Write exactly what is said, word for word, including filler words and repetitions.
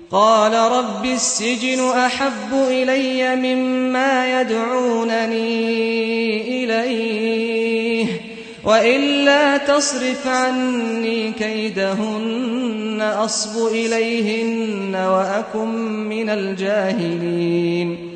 قال رب السجن أحب إلي مما يدعونني إليه وإلا تصرف عني كيدهن أصب إليهن وأكن من الجاهلين